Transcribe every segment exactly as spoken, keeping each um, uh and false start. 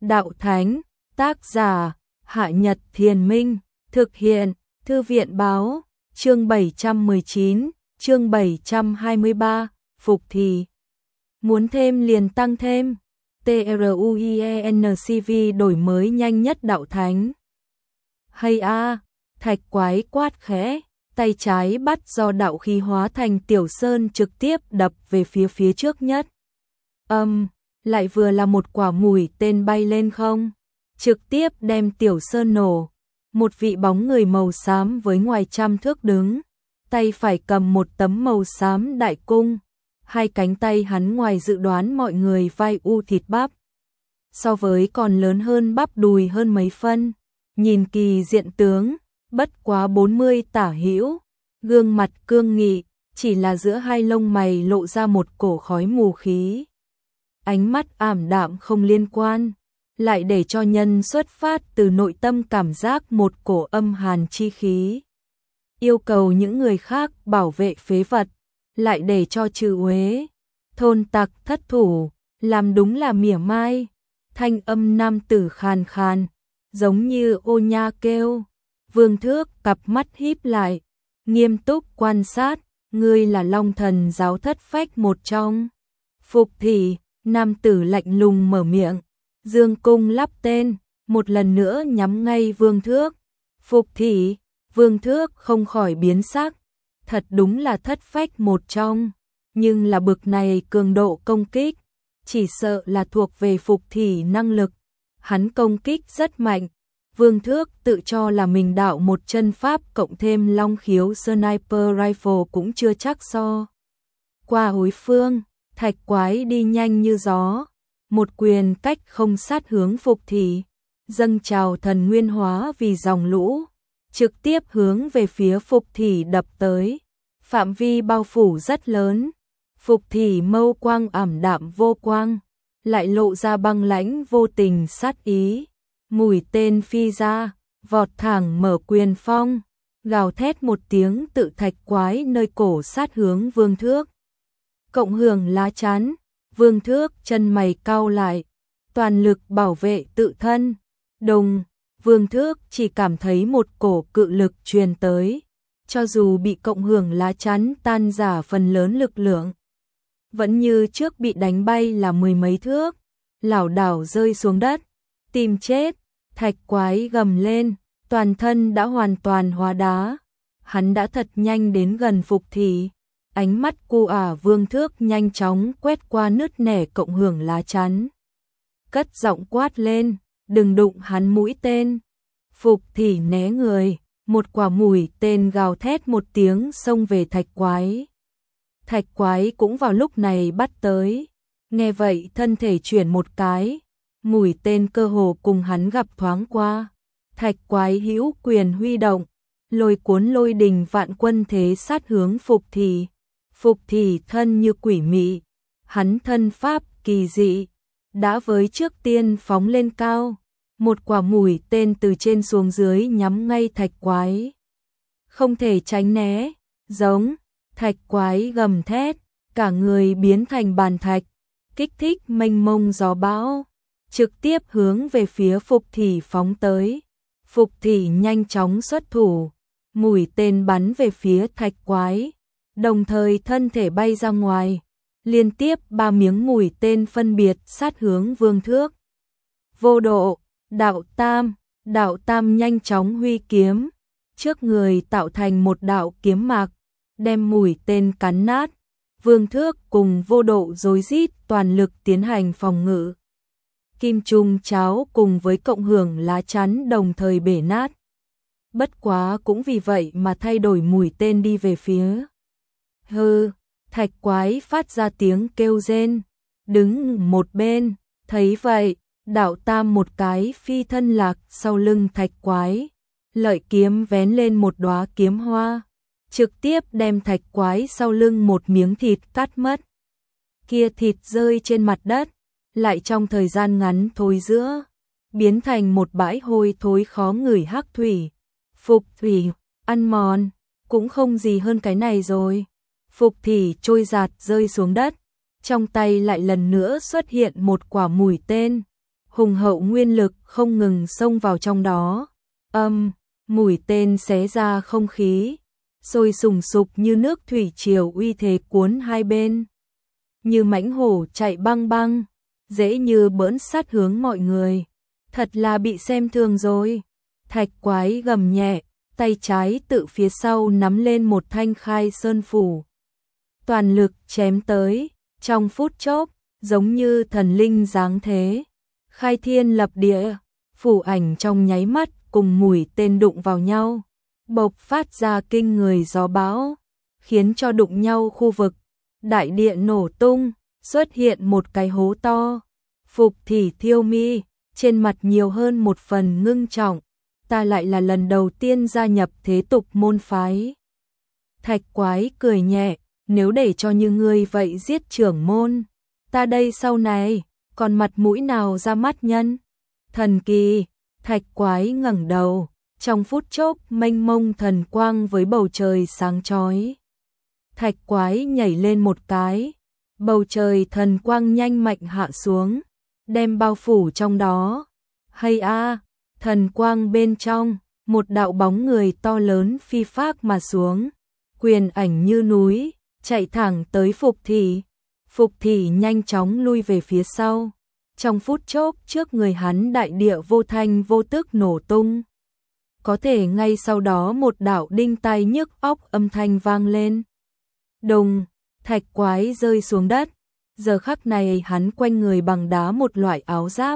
đạo thánh, tác giả, Hạ Nhật Thiền Minh, thực hiện, Thư viện báo, chương bảy trăm mười chín, chương bảy trăm hai mươi ba, phục thì. Muốn thêm liền tăng thêm, TRUIENCV đổi mới nhanh nhất đạo thánh. Hay a, thạch quái quát khẽ, tay trái bắt do đạo khí hóa thành tiểu sơn trực tiếp đập về phía phía trước nhất. Âm, um, lại vừa là một quả mũi tên bay lên không, trực tiếp đem tiểu sơn nổ. Một vị bóng người màu xám với ngoài trăm thước đứng, tay phải cầm một tấm màu xám đại cung, hai cánh tay hắn ngoài dự đoán mọi người vai u thịt bắp, so với còn lớn hơn bắp đùi hơn mấy phân, nhìn kỳ diện tướng, bất quá bốn mươi tả hữu, gương mặt cương nghị, chỉ là giữa hai lông mày lộ ra một cổ khói mù khí. Ánh mắt ảm đạm không liên quan, lại để cho nhân xuất phát từ nội tâm cảm giác một cổ âm hàn chi khí. Yêu cầu những người khác bảo vệ phế vật, lại để cho trừ uế, thôn tặc thất thủ, làm đúng là mỉa mai. Thanh âm nam tử khàn khàn, giống như ô nha kêu. Vương Thước cặp mắt híp lại, nghiêm túc quan sát, ngươi là Long Thần giáo thất phách một trong. Phục thì, nam tử lạnh lùng mở miệng, dương cung lắp tên, một lần nữa nhắm ngay Vương Thước. Phục thì, Vương Thước không khỏi biến sắc, thật đúng là thất phách một trong, nhưng là bực này cường độ công kích, chỉ sợ là thuộc về Phục thì năng lực. Hắn công kích rất mạnh. Vương Thước tự cho là mình đạo một chân pháp cộng thêm long khiếu sniper rifle cũng chưa chắc so. Qua hối phương, thạch quái đi nhanh như gió, một quyền cách không sát hướng Phục thì, dâng trào thần nguyên hóa vì dòng lũ, trực tiếp hướng về phía Phục thì đập tới, phạm vi bao phủ rất lớn. Phục thì mâu quang ảm đạm vô quang, lại lộ ra băng lãnh vô tình sát ý. Mũi tên phi ra, vọt thẳng mở quyền phong, gào thét một tiếng tự thạch quái nơi cổ sát hướng Vương Thước. Cộng hưởng lá chắn, Vương Thước chân mày cau lại, toàn lực bảo vệ tự thân. Đùng, Vương Thước chỉ cảm thấy một cổ cự lực truyền tới, cho dù bị cộng hưởng lá chắn tan rã phần lớn lực lượng, vẫn như trước bị đánh bay là mười mấy thước, lảo đảo rơi xuống đất, tìm chết. Thạch quái gầm lên, toàn thân đã hoàn toàn hóa đá. Hắn đã thật nhanh đến gần Phục thì, ánh mắt cu ả Vương Thước nhanh chóng quét qua nứt nẻ cộng hưởng lá chắn. Cất giọng quát lên, đừng đụng hắn mũi tên. Phục thì né người, một quả mũi tên gào thét một tiếng xông về thạch quái. Thạch quái cũng vào lúc này bắt tới, nghe vậy thân thể chuyển một cái. Mũi tên cơ hồ cùng hắn gặp thoáng qua, thạch quái hữu quyền huy động, lôi cuốn lôi đình vạn quân thế sát hướng Phục thì. Phục thì thân như quỷ mị, hắn thân pháp kỳ dị, đã với trước tiên phóng lên cao, một quả mũi tên từ trên xuống dưới nhắm ngay thạch quái. Không thể tránh né, giống, thạch quái gầm thét, cả người biến thành bàn thạch, kích thích mênh mông gió bão, trực tiếp hướng về phía Phục thì phóng tới. Phục thì nhanh chóng xuất thủ, mũi tên bắn về phía thạch quái, đồng thời thân thể bay ra ngoài, liên tiếp ba miếng mũi tên phân biệt sát hướng Vương Thước. Vô độ, đạo tam, đạo tam nhanh chóng huy kiếm, trước người tạo thành một đạo kiếm mạc, đem mũi tên cắn nát. Vương Thước cùng vô độ rối rít toàn lực tiến hành phòng ngự. Kim trung cháo cùng với cộng hưởng lá chắn đồng thời bể nát. Bất quá cũng vì vậy mà thay đổi mũi tên đi về phía. Hừ, thạch quái phát ra tiếng kêu rên, đứng một bên, thấy vậy, đạo tam một cái phi thân lạc sau lưng thạch quái, lợi kiếm vén lên một đóa kiếm hoa, trực tiếp đem thạch quái sau lưng một miếng thịt cắt mất. Kia thịt rơi trên mặt đất, lại trong thời gian ngắn thối rữa, biến thành một bãi hôi thối khó ngửi hắc thủy. Phục thủy, ăn mòn, cũng không gì hơn cái này rồi. Phục thì trôi giạt rơi xuống đất, trong tay lại lần nữa xuất hiện một quả mũi tên, hùng hậu nguyên lực không ngừng xông vào trong đó. Âm, mũi tên xé ra không khí, sôi sùng sục như nước thủy triều uy thế cuốn hai bên. Như mãnh hổ chạy băng băng, dễ như bỡn sát hướng mọi người. Thật là bị xem thường rồi. Thạch quái gầm nhẹ, tay trái tự phía sau nắm lên một thanh khai sơn phủ. Toàn lực chém tới, trong phút chốc, giống như thần linh giáng thế. Khai thiên lập địa, phủ ảnh trong nháy mắt cùng mũi tên đụng vào nhau. Bộc phát ra kinh người gió bão, khiến cho đụng nhau khu vực. Đại địa nổ tung, xuất hiện một cái hố to. Phục Thị Thiêu Mi, trên mặt nhiều hơn một phần ngưng trọng. Ta lại là lần đầu tiên gia nhập thế tục môn phái. Thạch quái cười nhẹ, nếu để cho như ngươi vậy giết trưởng môn, ta đây sau này, còn mặt mũi nào ra mắt nhân? Thần kỳ, thạch quái ngẩng đầu, trong phút chốc mênh mông thần quang với bầu trời sáng chói. Thạch quái nhảy lên một cái, bầu trời thần quang nhanh mạnh hạ xuống, đem bao phủ trong đó. Hay a, thần quang bên trong, một đạo bóng người to lớn phi phác mà xuống, quyền ảnh như núi, chạy thẳng tới Phục Thị. Phục Thị nhanh chóng lui về phía sau. Trong phút chốc trước người hắn đại địa vô thanh vô tức nổ tung. Có thể ngay sau đó một đạo đinh tai nhức óc âm thanh vang lên. Đùng, thạch quái rơi xuống đất. Giờ khắc này hắn quanh người bằng đá một loại áo giáp.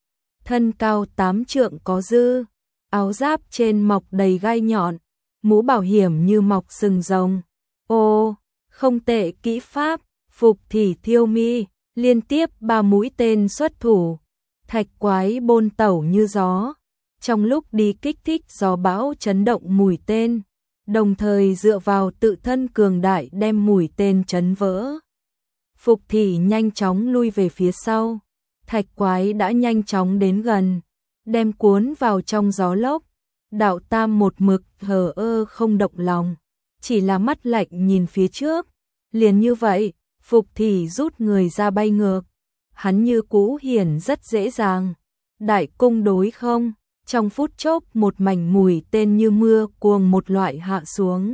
Thân cao tám trượng có dư, áo giáp trên mọc đầy gai nhọn, mũ bảo hiểm như mọc sừng rồng. Ô, không tệ kỹ pháp, Phục Thị Thiêu Mi, liên tiếp ba mũi tên xuất thủ. Thạch quái bôn tẩu như gió, trong lúc đi kích thích gió bão chấn động mũi tên, đồng thời dựa vào tự thân cường đại đem mũi tên chấn vỡ. Phục Thị nhanh chóng lui về phía sau, thạch quái đã nhanh chóng đến gần, đem cuốn vào trong gió lốc. Đạo Tam một mực thờ ơ không động lòng, chỉ là mắt lạnh nhìn phía trước. Liền như vậy, Phục Thị rút người ra bay ngược. Hắn như cũ hiển rất dễ dàng. Đại cung đối không, trong phút chốc một mảnh mũi tên như mưa cuồng một loại hạ xuống.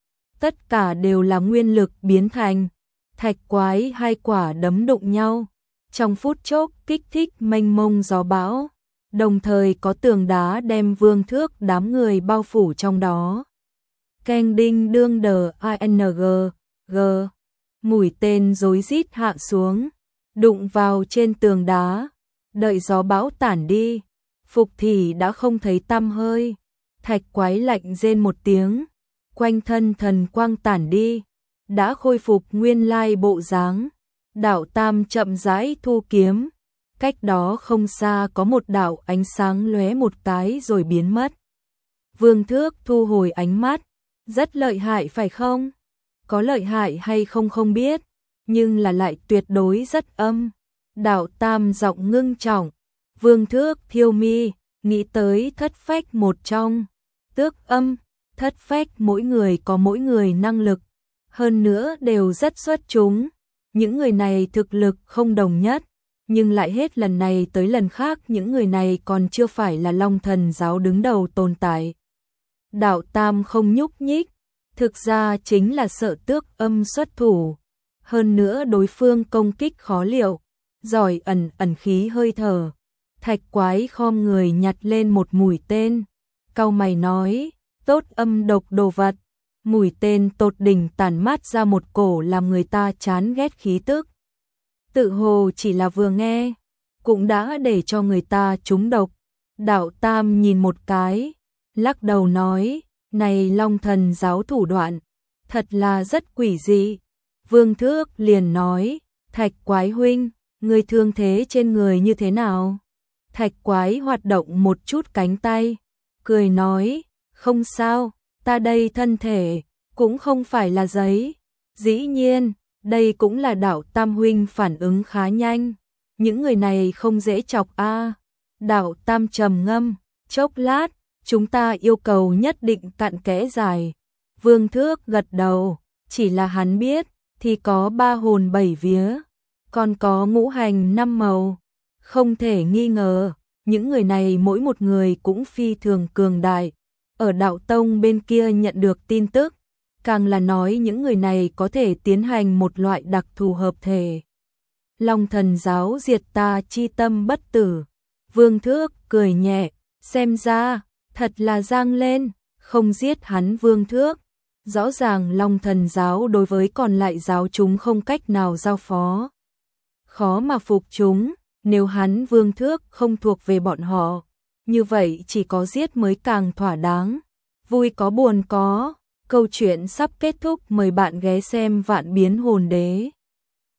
Tất cả đều là nguyên lực biến thành. Thạch quái hai quả đấm đụng nhau, trong phút chốc kích thích mênh mông gió bão, đồng thời có tường đá đem Vương Thước đám người bao phủ trong đó. Keng đinh đương đờ ing g, mũi tên rối rít hạ xuống, đụng vào trên tường đá, đợi gió bão tản đi, Phục Thị đã không thấy tăm hơi. Thạch quái lạnh rên một tiếng, quanh thân thần quang tản đi, đã khôi phục nguyên lai bộ dáng. Đạo Tam chậm rãi thu kiếm, cách đó không xa có một đạo ánh sáng lóe một cái rồi biến mất. Vương Thước thu hồi ánh mắt, rất lợi hại phải không? Có lợi hại hay không không biết, nhưng là lại tuyệt đối rất âm. Đạo Tam giọng ngưng trọng, Vương Thước Thiêu Mi, nghĩ tới thất phách một trong, tước âm, thất phách mỗi người có mỗi người năng lực, hơn nữa đều rất xuất chúng. Những người này thực lực không đồng nhất, nhưng lại hết lần này tới lần khác những người này còn chưa phải là Long Thần giáo đứng đầu tồn tại. Đạo Tam không nhúc nhích, thực ra chính là sợ tước âm xuất thủ. Hơn nữa đối phương công kích khó liệu, giỏi ẩn ẩn khí hơi thở. Thạch quái khom người nhặt lên một mũi tên, cau mày nói, tốt âm độc đồ vật. Mũi tên tột đỉnh tản mát ra một cổ làm người ta chán ghét khí tức. Tự hồ chỉ là vừa nghe, cũng đã để cho người ta trúng độc. Đạo Tam nhìn một cái, lắc đầu nói, này Long Thần giáo thủ đoạn, thật là rất quỷ dị. Vương Thước liền nói, Thạch quái huynh, người thương thế trên người như thế nào? Thạch quái hoạt động một chút cánh tay, cười nói, không sao. Ta đây thân thể, cũng không phải là giấy. Dĩ nhiên, đây cũng là Đạo Tam huynh phản ứng khá nhanh. Những người này không dễ chọc a. À. Đạo Tam trầm ngâm, chốc lát, chúng ta yêu cầu nhất định cặn kẽ dài. Vương Thước gật đầu, chỉ là hắn biết, thì có ba hồn bảy vía, còn có ngũ hành năm màu. Không thể nghi ngờ, những người này mỗi một người cũng phi thường cường đại. Ở đạo tông bên kia nhận được tin tức, càng là nói những người này có thể tiến hành một loại đặc thù hợp thể. Long thần giáo diệt ta chi tâm bất tử. Vương Thước cười nhẹ, xem ra, thật là giang lên, không giết hắn Vương Thước. Rõ ràng Long thần giáo đối với còn lại giáo chúng không cách nào giao phó. Khó mà phục chúng, nếu hắn Vương Thước không thuộc về bọn họ, như vậy chỉ có giết mới càng thỏa đáng. Vui có buồn có, câu chuyện sắp kết thúc, mời bạn ghé xem Vạn Biến Hồn Đế.